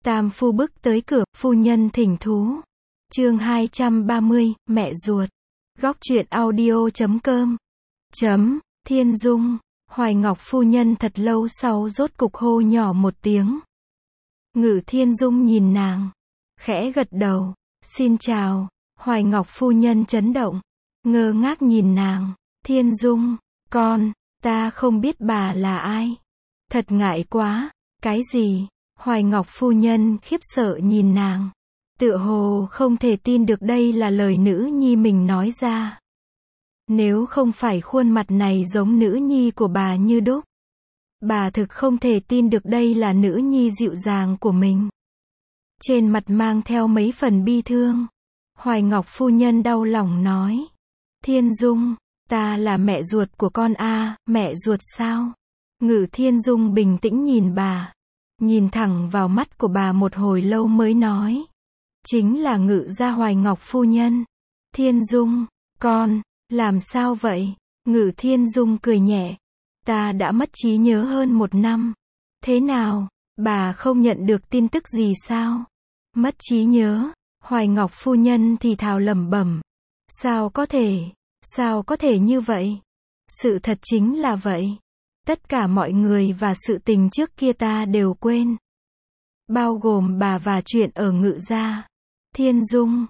Tam phu bước tới cửa, phu nhân thỉnh thú. Chương 230, mẹ ruột. Góc truyện audio.com. Thiên Dung. Hoài Ngọc phu nhân thật lâu sau rốt cục hô nhỏ một tiếng. Ngự Thiên Dung nhìn nàng, khẽ gật đầu. Xin chào. Hoài Ngọc phu nhân chấn động, ngơ ngác nhìn nàng. Thiên Dung, ta không biết bà là ai. Thật ngại quá. Cái gì? Hoài Ngọc phu nhân khiếp sợ nhìn nàng, tựa hồ không thể tin được đây là lời nữ nhi mình nói ra. Nếu không phải khuôn mặt này giống nữ nhi của bà như đúc, bà thực không thể tin được đây là nữ nhi dịu dàng của mình. Trên mặt mang theo mấy phần bi thương, Hoài Ngọc phu nhân đau lòng nói. Thiên Dung, ta là mẹ ruột của con a. Mẹ ruột sao? Ngự Thiên Dung bình tĩnh nhìn bà, nhìn thẳng vào mắt của bà một hồi lâu mới nói. Chính là Ngự gia Hoài Ngọc phu nhân. Thiên Dung, làm sao vậy? Ngự Thiên Dung cười nhẹ. Ta đã mất trí nhớ hơn 1 năm. Thế nào, bà không nhận được tin tức gì sao? Mất trí nhớ? Hoài Ngọc phu nhân thì thào lẩm bẩm. Sao có thể như vậy? Sự thật chính là vậy. Tất cả mọi người và sự tình trước kia ta đều quên. Bao gồm bà và chuyện ở Ngự gia. Thiên Dung,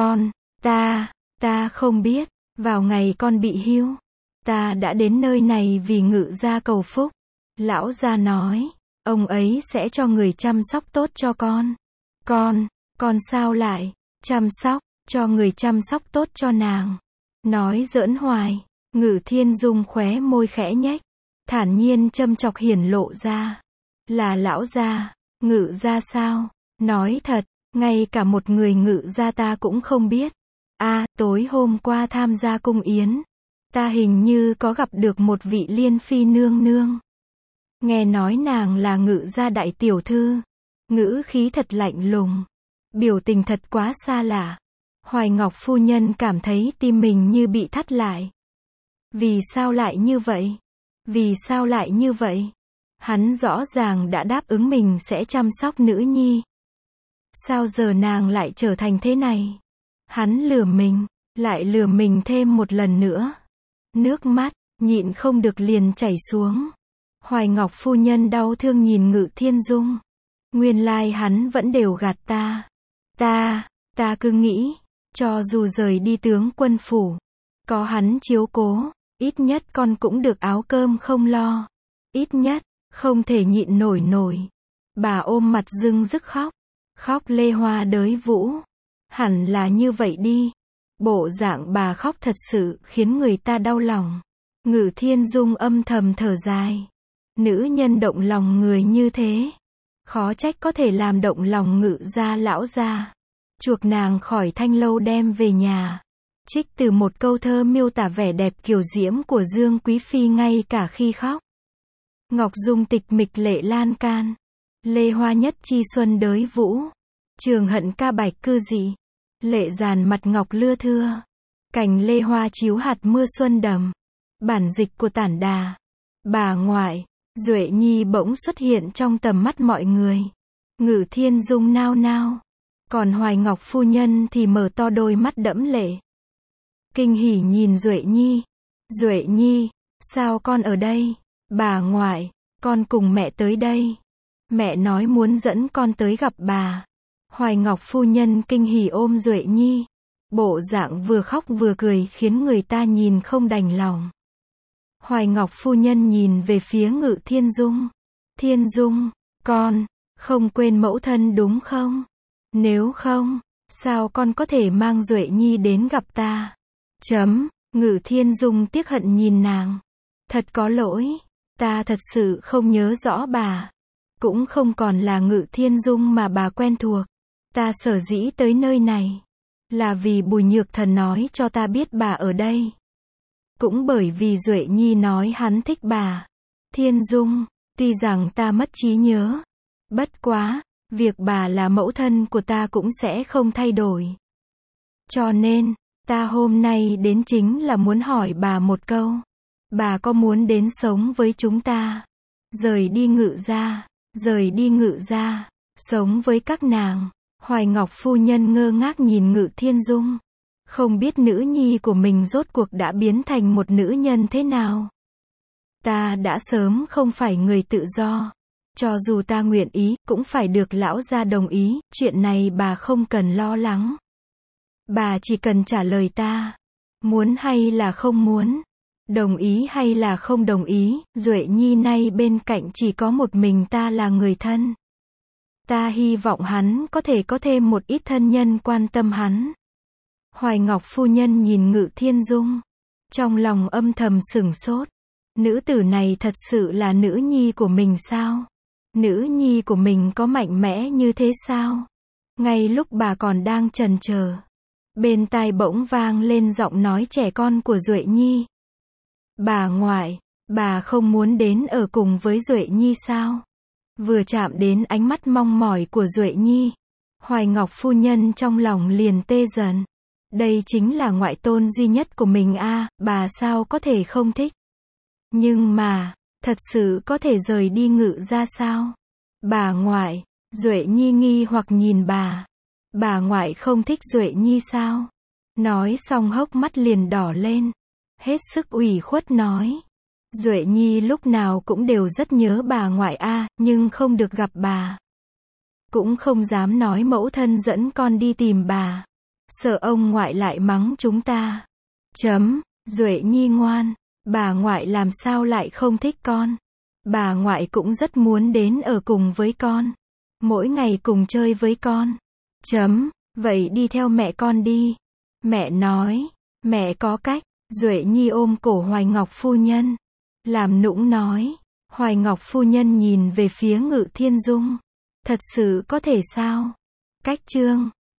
ta không biết. Vào ngày con bị hưu, ta đã đến nơi này vì Ngự gia cầu phúc. Lão gia nói, ông ấy sẽ cho người chăm sóc tốt cho con. Con sao lại chăm sóc, cho người chăm sóc tốt cho nàng? Nói giỡn hoài. Ngự Thiên Dung khóe môi khẽ nhếch, thản nhiên châm chọc hiển lộ ra. Là lão gia? Ngự gia sao? Nói thật, ngay cả một người Ngự gia ta cũng không biết. Tối hôm qua tham gia cung yến, ta hình như có gặp được một vị Liên phi nương nương. Nghe nói nàng là Ngự gia đại tiểu thư. Ngữ khí thật lạnh lùng, biểu tình thật quá xa lạ. Hoài Ngọc phu nhân cảm thấy tim mình như bị thắt lại. Vì sao lại như vậy? Vì sao lại như vậy? Hắn rõ ràng đã đáp ứng mình sẽ chăm sóc nữ nhi. Sao giờ nàng lại trở thành thế này? Hắn lừa mình, lại lừa mình thêm một lần nữa. Nước mắt, nhịn không được liền chảy xuống. Hoài Ngọc phu nhân đau thương nhìn Ngự Thiên Dung. Nguyên lai hắn vẫn đều gạt ta. Ta cứ nghĩ, cho dù rời đi tướng quân phủ, có hắn chiếu cố, ít nhất con cũng được áo cơm không lo. Ít nhất, không thể nhịn nổi. Bà ôm mặt rưng rức khóc lê hoa đới vũ. Hẳn là như vậy đi. Bộ dạng bà khóc thật sự khiến người ta đau lòng. Ngự Thiên Dung âm thầm thở dài. Nữ nhân động lòng người như thế, khó trách có thể làm động lòng Ngự gia lão gia. Chuộc nàng khỏi Thanh lâu đem về nhà. Trích từ một câu thơ miêu tả vẻ đẹp kiều diễm của Dương Quý phi ngay cả khi khóc. Ngọc Dung tịch mịch lệ lan can, lê hoa nhất chi xuân đới vũ. Trường hận ca bạch cư dị, lệ giàn mặt ngọc lưa thưa. Cành lê hoa chiếu hạt mưa xuân đầm. Bản dịch của Tản Đà. Bà ngoại, Duệ Nhi bỗng xuất hiện trong tầm mắt mọi người. Ngự Thiên Dung nao nao, còn Hoài Ngọc phu nhân thì mở to đôi mắt đẫm lệ. Kinh hỉ nhìn Duệ Nhi. Duệ Nhi, sao con ở đây? Bà ngoại, con cùng mẹ tới đây. Mẹ nói muốn dẫn con tới gặp bà. Hoài Ngọc phu nhân kinh hỉ ôm Duệ Nhi. Bộ dạng vừa khóc vừa cười khiến người ta nhìn không đành lòng. Hoài Ngọc phu nhân nhìn về phía Ngự Thiên Dung. Thiên Dung, con không quên mẫu thân đúng không? Nếu không, sao con có thể mang Duệ Nhi đến gặp ta? Ngự Thiên Dung tiếc hận nhìn nàng. Thật có lỗi, ta thật sự không nhớ rõ bà. Cũng không còn là Ngự Thiên Dung mà bà quen thuộc. Ta sở dĩ tới nơi này, là vì Bùi Nhược Thần nói cho ta biết bà ở đây. Cũng bởi vì Duệ Nhi nói hắn thích bà. Thiên Dung, tuy rằng ta mất trí nhớ, bất quá, việc bà là mẫu thân của ta cũng sẽ không thay đổi. Cho nên, ta hôm nay đến chính là muốn hỏi bà một câu. Bà có muốn đến sống với chúng ta? Rời đi Ngự gia. sống với các nàng. Hoài Ngọc phu nhân ngơ ngác nhìn Ngự Thiên Dung. Không biết nữ nhi của mình rốt cuộc đã biến thành một nữ nhân thế nào. Ta đã sớm không phải người tự do. Cho dù ta nguyện ý, cũng phải được lão gia đồng ý, chuyện này bà không cần lo lắng. Bà chỉ cần trả lời ta. Muốn hay là không muốn? Đồng ý hay là không đồng ý? Duệ Nhi nay bên cạnh chỉ có một mình ta là người thân. Ta hy vọng hắn có thêm một ít thân nhân quan tâm hắn. Hoài Ngọc phu nhân nhìn Ngự Thiên Dung. Trong lòng âm thầm sửng sốt. Nữ tử này thật sự là nữ nhi của mình sao? Nữ nhi của mình có mạnh mẽ như thế sao? Ngay lúc bà còn đang chần chờ, bên tai bỗng vang lên giọng nói trẻ con của Duệ Nhi. Bà ngoại, bà không muốn đến ở cùng với Duệ Nhi sao? Vừa chạm đến ánh mắt mong mỏi của Duệ Nhi, Hoài Ngọc phu nhân trong lòng liền tê dần. Đây chính là ngoại tôn duy nhất của mình a, bà sao có thể không thích? Nhưng mà, thật sự có thể rời đi Ngự ra sao? Bà ngoại, Duệ Nhi nghi hoặc nhìn bà. Bà ngoại không thích Duệ Nhi sao? Nói xong hốc mắt liền đỏ lên. Hết sức ủy khuất nói. Duệ Nhi lúc nào cũng đều rất nhớ bà ngoại a, nhưng không được gặp bà. Cũng không dám nói mẫu thân dẫn con đi tìm bà. Sợ ông ngoại lại mắng chúng ta. Duệ Nhi ngoan, bà ngoại làm sao lại không thích con? Bà ngoại cũng rất muốn đến ở cùng với con. Mỗi ngày cùng chơi với con. Vậy đi theo mẹ con đi. Mẹ nói, mẹ có cách. Duệ Nhi ôm cổ Hoài Ngọc phu nhân. Làm nũng nói. Hoài Ngọc phu nhân nhìn về phía Ngự Thiên Dung. Thật sự có thể sao? Cách chương